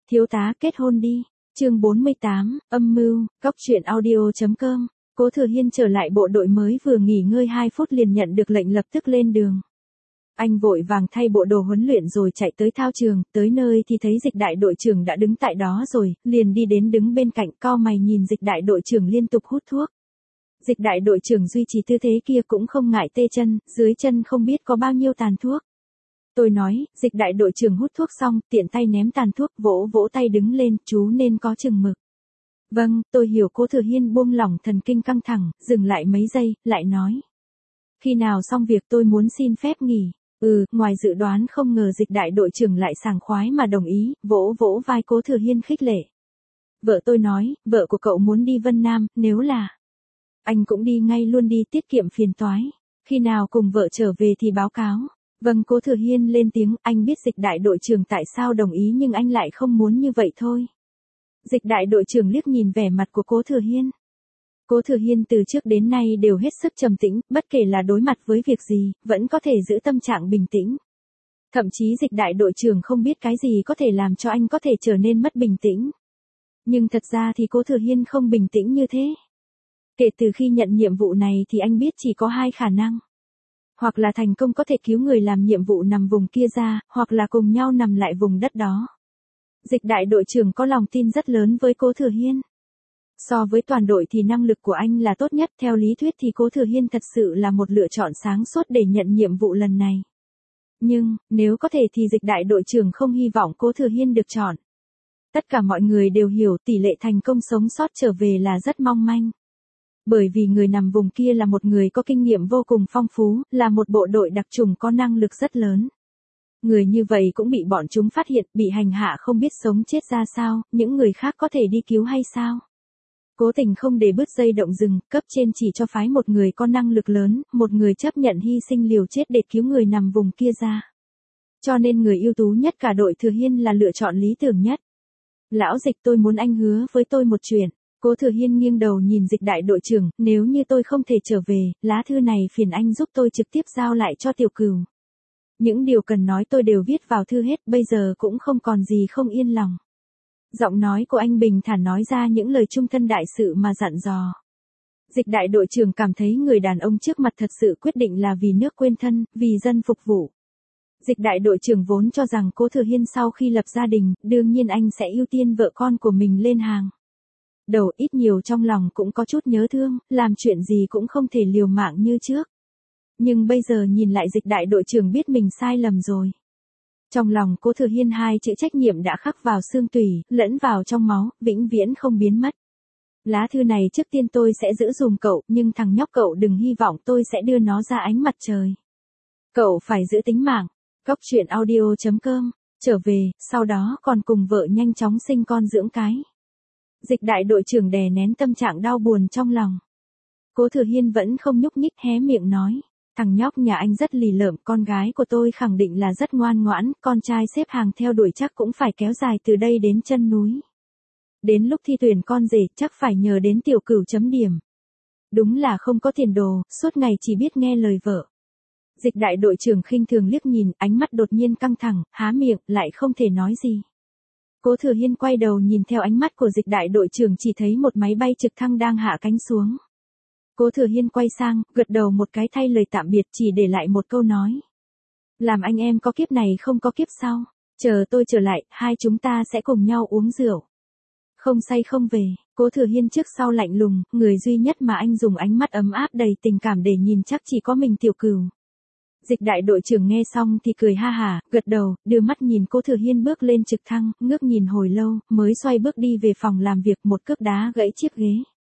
Thiếu tá kết hôn đi. Chương 48, âm mưu, góc truyện audio.com. Cố Thừa Hiên trở lại bộ đội mới vừa nghỉ ngơi 2 phút liền nhận được lệnh lập tức lên đường. Anh vội vàng thay bộ đồ huấn luyện rồi chạy tới thao trường, tới nơi thì thấy Dịch đại đội trưởng đã đứng tại đó rồi, liền đi đến đứng bên cạnh, cau mày nhìn Dịch đại đội trưởng liên tục hút thuốc. Dịch đại đội trưởng duy trì tư thế kia cũng không ngại tê chân, dưới chân không biết có bao nhiêu tàn thuốc. Tôi nói, Dịch đại đội trưởng hút thuốc xong, tiện tay ném tàn thuốc, vỗ vỗ tay đứng lên, chú nên có chừng mực. Vâng, tôi hiểu. Cố Thừa Hiên buông lỏng thần kinh căng thẳng, dừng lại mấy giây, lại nói. Khi nào xong việc tôi muốn xin phép nghỉ. Ngoài dự đoán không ngờ Dịch đại đội trưởng lại sảng khoái mà đồng ý, vỗ vỗ vai Cố Thừa Hiên khích lệ. Vợ tôi nói, vợ của cậu muốn đi Vân Nam, nếu là anh cũng đi ngay luôn đi, tiết kiệm phiền toái. Khi nào cùng vợ trở về thì báo cáo. Vâng. Cố Thừa Hiên lên tiếng, anh biết Dịch đại đội trưởng tại sao đồng ý nhưng anh lại không muốn như vậy thôi. Dịch đại đội trưởng liếc nhìn vẻ mặt của Cố Thừa Hiên. Cố Thừa Hiên từ trước đến nay đều hết sức trầm tĩnh, bất kể là đối mặt với việc gì, vẫn có thể giữ tâm trạng bình tĩnh. Thậm chí Dịch đại đội trưởng không biết cái gì có thể làm cho anh có thể trở nên mất bình tĩnh. Nhưng thật ra thì Cố Thừa Hiên không bình tĩnh như thế. Kể từ khi nhận nhiệm vụ này thì anh biết chỉ có 2 khả năng. Hoặc là thành công có thể cứu người làm nhiệm vụ nằm vùng kia ra, hoặc là cùng nhau nằm lại vùng đất đó. Dịch đại đội trưởng có lòng tin rất lớn với Cố Thừa Hiên. So với toàn đội thì năng lực của anh là tốt nhất, theo lý thuyết thì Cố Thừa Hiên thật sự là một lựa chọn sáng suốt để nhận nhiệm vụ lần này. Nhưng, nếu có thể thì Dịch đại đội trưởng không hy vọng Cố Thừa Hiên được chọn. Tất cả mọi người đều hiểu tỷ lệ thành công sống sót trở về là rất mong manh. Bởi vì người nằm vùng kia là một người có kinh nghiệm vô cùng phong phú, là một bộ đội đặc chủng có năng lực rất lớn. Người như vậy cũng bị bọn chúng phát hiện, bị hành hạ không biết sống chết ra sao, những người khác có thể đi cứu hay sao? Cố tình không để bứt dây động rừng, cấp trên chỉ cho phái một người có năng lực lớn, một người chấp nhận hy sinh liều chết để cứu người nằm vùng kia ra. Cho nên người ưu tú nhất cả đội Thừa Hiên là lựa chọn lý tưởng nhất. Lão Dịch, tôi muốn anh hứa với tôi một chuyện. Cố Thừa Hiên nghiêng đầu nhìn Dịch đại đội trưởng, nếu như tôi không thể trở về, lá thư này phiền anh giúp tôi trực tiếp giao lại cho Tiểu Cửu. Những điều cần nói tôi đều viết vào thư hết, bây giờ cũng không còn gì không yên lòng. Giọng nói của anh bình thản nói ra những lời trung thân đại sự mà dặn dò. Dịch đại đội trưởng cảm thấy người đàn ông trước mặt thật sự quyết định là vì nước quên thân, vì dân phục vụ. Dịch đại đội trưởng vốn cho rằng Cố Thừa Hiên sau khi lập gia đình, đương nhiên anh sẽ ưu tiên vợ con của mình lên hàng. Đầu ít nhiều trong lòng cũng có chút nhớ thương, làm chuyện gì cũng không thể liều mạng như trước. Nhưng bây giờ nhìn lại Dịch đại đội trưởng biết mình sai lầm rồi. Trong lòng Cố Thừa Hiên 2 chữ trách nhiệm đã khắc vào xương tủy, lẫn vào trong máu, vĩnh viễn không biến mất. Lá thư này trước tiên tôi sẽ giữ dùm cậu, nhưng thằng nhóc cậu đừng hy vọng tôi sẽ đưa nó ra ánh mặt trời. Cậu phải giữ tính mạng. Góc truyện audio.com. Trở về, sau đó còn cùng vợ nhanh chóng sinh con dưỡng cái. Dịch đại đội trưởng đè nén tâm trạng đau buồn trong lòng. Cố Thừa Hiên vẫn không nhúc nhích, hé miệng nói. Thằng nhóc nhà anh rất lì lợm, con gái của tôi khẳng định là rất ngoan ngoãn, con trai xếp hàng theo đuổi chắc cũng phải kéo dài từ đây đến chân núi. Đến lúc thi tuyển con rể chắc phải nhờ đến Tiểu Cửu chấm điểm. Đúng là không có tiền đồ, suốt ngày chỉ biết nghe lời vợ. Dịch đại đội trưởng khinh thường liếc nhìn, ánh mắt đột nhiên căng thẳng, há miệng, lại không thể nói gì. Cố Thừa Hiên quay đầu nhìn theo ánh mắt của Dịch đại đội trưởng chỉ thấy một máy bay trực thăng đang hạ cánh xuống. Cố Thừa Hiên quay sang, gật đầu một cái thay lời tạm biệt, chỉ để lại một câu nói. Làm anh em có kiếp này không có kiếp sau. Chờ tôi trở lại, hai chúng ta sẽ cùng nhau uống rượu. Không say không về. Cố Thừa Hiên trước sau lạnh lùng, người duy nhất mà anh dùng ánh mắt ấm áp đầy tình cảm để nhìn chắc chỉ có mình Tiểu Cửu. Dịch đại đội trưởng nghe xong thì cười ha hả, gật đầu, đưa mắt nhìn Cố Thừa Hiên bước lên trực thăng, ngước nhìn hồi lâu, mới xoay bước đi về phòng làm việc, một cước đá gãy chiếc ghế.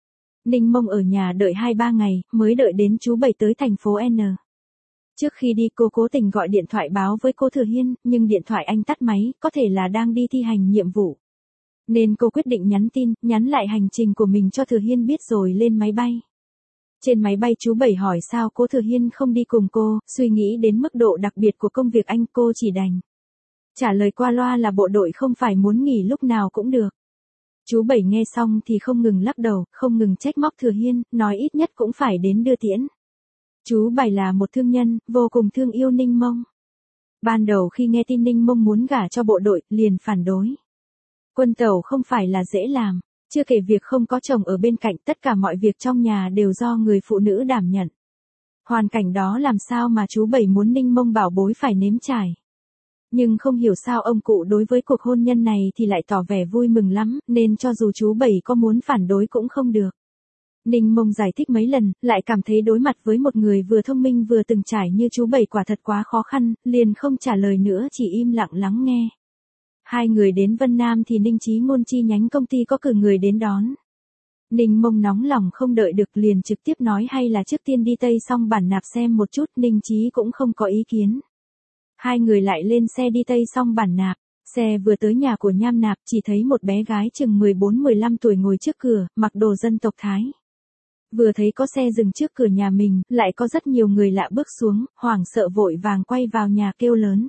Ninh Mông ở nhà đợi 2-3 ngày, mới đợi đến chú Bảy tới thành phố N. Trước khi đi cô cố tình gọi điện thoại báo với Cố Thừa Hiên, nhưng điện thoại anh tắt máy, có thể là đang đi thi hành nhiệm vụ. Nên cô quyết định nhắn tin, nhắn lại hành trình của mình cho Thừa Hiên biết rồi lên máy bay. Trên máy bay chú Bảy hỏi sao Cố Thừa Hiên không đi cùng cô, suy nghĩ đến mức độ đặc biệt của công việc anh, cô chỉ đành trả lời qua loa là bộ đội không phải muốn nghỉ lúc nào cũng được. Chú Bảy nghe xong thì không ngừng lắc đầu, không ngừng trách móc Thừa Hiên, nói ít nhất cũng phải đến đưa tiễn. Chú Bảy là một thương nhân, vô cùng thương yêu Ninh Mông. Ban đầu khi nghe tin Ninh Mông muốn gả cho bộ đội, liền phản đối. Quân tẩu không phải là dễ làm, chưa kể việc không có chồng ở bên cạnh, tất cả mọi việc trong nhà đều do người phụ nữ đảm nhận. Hoàn cảnh đó làm sao mà chú Bảy muốn Ninh Mông bảo bối phải nếm trải. Nhưng không hiểu sao ông cụ đối với cuộc hôn nhân này thì lại tỏ vẻ vui mừng lắm, nên cho dù chú Bảy có muốn phản đối cũng không được. Ninh Mông giải thích mấy lần, lại cảm thấy đối mặt với một người vừa thông minh vừa từng trải như chú Bảy quả thật quá khó khăn, liền không trả lời nữa, chỉ im lặng lắng nghe. Hai người đến Vân Nam thì Ninh Chí Ngôn chi nhánh công ty có cử người đến đón. Ninh Mông nóng lòng không đợi được liền trực tiếp nói hay là trước tiên đi Tây xong Bản Nạp xem một chút, Ninh Chí cũng không có ý kiến. Hai người lại lên xe đi Tây xong Bản Nạp, xe vừa tới nhà của Nham Nạp chỉ thấy một bé gái chừng 14-15 tuổi ngồi trước cửa, mặc đồ dân tộc Thái. Vừa thấy có xe dừng trước cửa nhà mình, lại có rất nhiều người lạ bước xuống, hoảng sợ vội vàng quay vào nhà kêu lớn.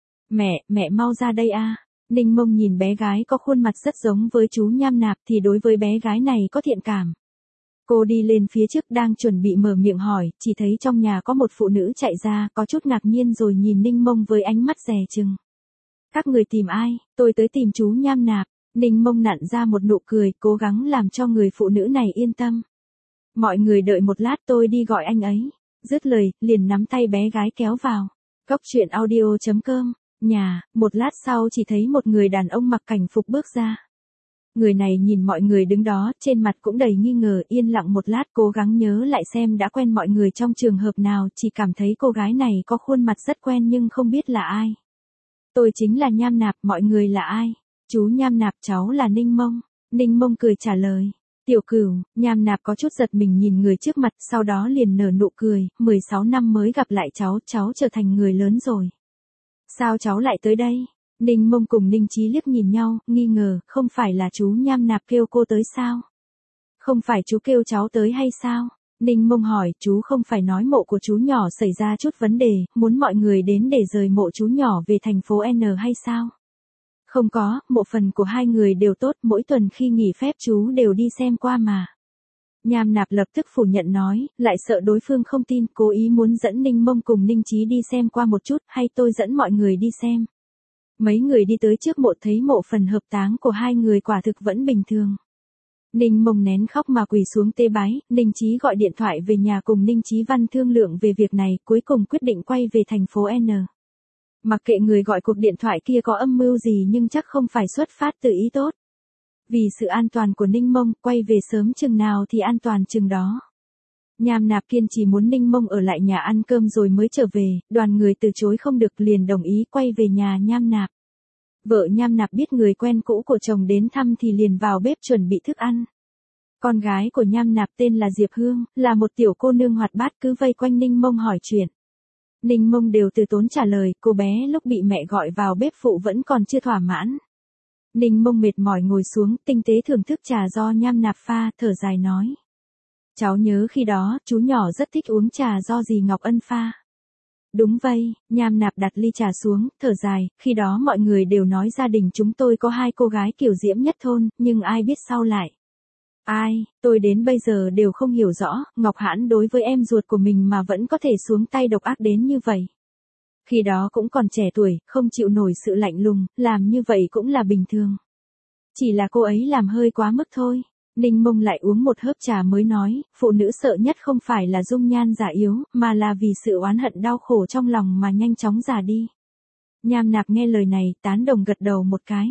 Mẹ mau ra đây a. Ninh Mông nhìn bé gái có khuôn mặt rất giống với chú Nham Nạp thì đối với bé gái này có thiện cảm. Cô đi lên phía trước đang chuẩn bị mở miệng hỏi, chỉ thấy trong nhà có một phụ nữ chạy ra, có chút ngạc nhiên rồi nhìn Ninh Mông với ánh mắt dè chừng. Các người tìm ai? Tôi tới tìm chú Nham Nạp. Ninh Mông nặn ra một nụ cười, cố gắng làm cho người phụ nữ này yên tâm. Mọi người đợi một lát, tôi đi gọi anh ấy. Dứt lời, liền nắm tay bé gái kéo vào. Cốc truyện audio.com. Nhà, một lát sau chỉ thấy một người đàn ông mặc cảnh phục bước ra. Người này nhìn mọi người đứng đó, trên mặt cũng đầy nghi ngờ, yên lặng một lát cố gắng nhớ lại xem đã quen mọi người trong trường hợp nào, chỉ cảm thấy cô gái này có khuôn mặt rất quen nhưng không biết là ai. Tôi chính là Nham Nạp, mọi người là ai? Chú Nham Nạp, cháu là Ninh Mông. Ninh Mông cười trả lời. Tiểu Cửu, Nham Nạp có chút giật mình nhìn người trước mặt, sau đó liền nở nụ cười, 16 năm mới gặp lại cháu trở thành người lớn rồi. Sao cháu lại tới đây? Ninh Mông cùng Ninh Chí liếc nhìn nhau, nghi ngờ, không phải là chú Nham Nạp kêu cô tới sao? Không phải chú kêu cháu tới hay sao? Ninh Mông hỏi, chú không phải nói mộ của chú nhỏ xảy ra chút vấn đề, muốn mọi người đến để rời mộ chú nhỏ về thành phố N hay sao? Không có, mộ phần của hai người đều tốt, mỗi tuần khi nghỉ phép chú đều đi xem qua mà. Nham Nạp lập tức phủ nhận nói, lại sợ đối phương không tin, cố ý muốn dẫn Ninh Mông cùng Ninh Chí đi xem qua một chút, hay tôi dẫn mọi người đi xem. Mấy người đi tới trước mộ thấy mộ phần hợp táng của hai người quả thực vẫn bình thường. Ninh Mông nén khóc mà quỳ xuống tế bái, Ninh Chí gọi điện thoại về nhà cùng Ninh Chí Văn thương lượng về việc này, cuối cùng quyết định quay về thành phố N. Mặc kệ người gọi cuộc điện thoại kia có âm mưu gì nhưng chắc không phải xuất phát từ ý tốt. Vì sự an toàn của Ninh Mông, quay về sớm chừng nào thì an toàn chừng đó. Nham Nạp kiên trì muốn Ninh Mông ở lại nhà ăn cơm rồi mới trở về, đoàn người từ chối không được liền đồng ý quay về nhà Nham Nạp. Vợ Nham Nạp biết người quen cũ của chồng đến thăm thì liền vào bếp chuẩn bị thức ăn. Con gái của Nham Nạp tên là Diệp Hương, là một tiểu cô nương hoạt bát cứ vây quanh Ninh Mông hỏi chuyện. Ninh Mông đều từ tốn trả lời, cô bé lúc bị mẹ gọi vào bếp phụ vẫn còn chưa thỏa mãn. Ninh Mông mệt mỏi ngồi xuống, tinh tế thưởng thức trà do Nham Nạp pha, thở dài nói. Cháu nhớ khi đó, chú nhỏ rất thích uống trà do dì Ngọc Ân pha. Đúng vậy, Nham Nạp đặt ly trà xuống, thở dài, khi đó mọi người đều nói gia đình chúng tôi có hai cô gái kiểu diễm nhất thôn, nhưng ai biết sau lại. Ai, tôi đến bây giờ đều không hiểu rõ, Ngọc Hãn đối với em ruột của mình mà vẫn có thể xuống tay độc ác đến như vậy. Khi đó cũng còn trẻ tuổi, không chịu nổi sự lạnh lùng, làm như vậy cũng là bình thường. Chỉ là cô ấy làm hơi quá mức thôi. Ninh Mông lại uống một hớp trà mới nói, phụ nữ sợ nhất không phải là dung nhan già yếu, mà là vì sự oán hận đau khổ trong lòng mà nhanh chóng già đi. Nham Nạp nghe lời này, tán đồng gật đầu một cái.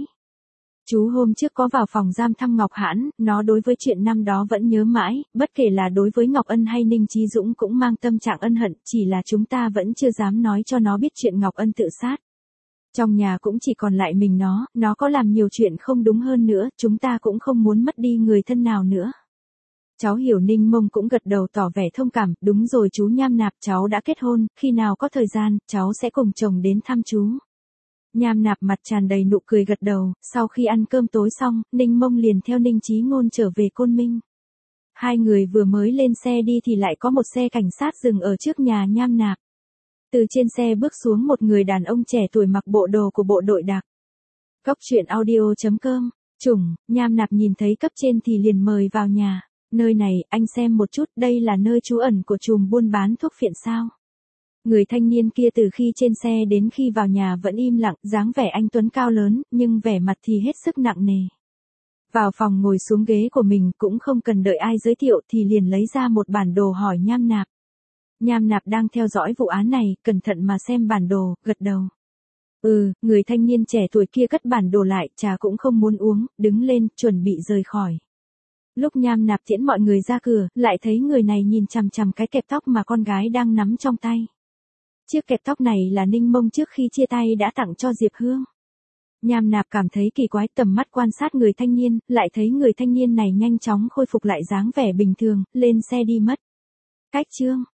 Chú hôm trước có vào phòng giam thăm Ngọc Hãn, nó đối với chuyện năm đó vẫn nhớ mãi, bất kể là đối với Ngọc Ân hay Ninh Chí Dũng cũng mang tâm trạng ân hận, chỉ là chúng ta vẫn chưa dám nói cho nó biết chuyện Ngọc Ân tự sát. Trong nhà cũng chỉ còn lại mình nó có làm nhiều chuyện không đúng hơn nữa, chúng ta cũng không muốn mất đi người thân nào nữa. Cháu hiểu. Ninh Mông cũng gật đầu tỏ vẻ thông cảm, đúng rồi chú Nham Nạp, cháu đã kết hôn, khi nào có thời gian, cháu sẽ cùng chồng đến thăm chú. Nham Nạp mặt tràn đầy nụ cười gật đầu, sau khi ăn cơm tối xong, Ninh Mông liền theo Ninh Chí Ngôn trở về Côn Minh. Hai người vừa mới lên xe đi thì lại có một xe cảnh sát dừng ở trước nhà Nham Nạp. Từ trên xe bước xuống một người đàn ông trẻ tuổi mặc bộ đồ của bộ đội đặc. Cốc truyện audio.com. Nham Nạp nhìn thấy cấp trên thì liền mời vào nhà. Nơi này, anh xem một chút, đây là nơi trú ẩn của trùm buôn bán thuốc phiện sao? Người thanh niên kia từ khi trên xe đến khi vào nhà vẫn im lặng, dáng vẻ anh tuấn cao lớn, nhưng vẻ mặt thì hết sức nặng nề. Vào phòng ngồi xuống ghế của mình cũng không cần đợi ai giới thiệu thì liền lấy ra một bản đồ hỏi Nham Nạp. Nham Nạp đang theo dõi vụ án này, cẩn thận mà xem bản đồ, gật đầu. Người thanh niên trẻ tuổi kia cất bản đồ lại, trà cũng không muốn uống, đứng lên, chuẩn bị rời khỏi. Lúc Nham Nạp tiễn mọi người ra cửa, lại thấy người này nhìn chằm chằm cái kẹp tóc mà con gái đang nắm trong tay. Chiếc kẹp tóc này là Ninh Mông trước khi chia tay đã tặng cho Diệp Hương. Nham Nạp cảm thấy kỳ quái, tầm mắt quan sát người thanh niên, lại thấy người thanh niên này nhanh chóng khôi phục lại dáng vẻ bình thường, lên xe đi mất. Cách chương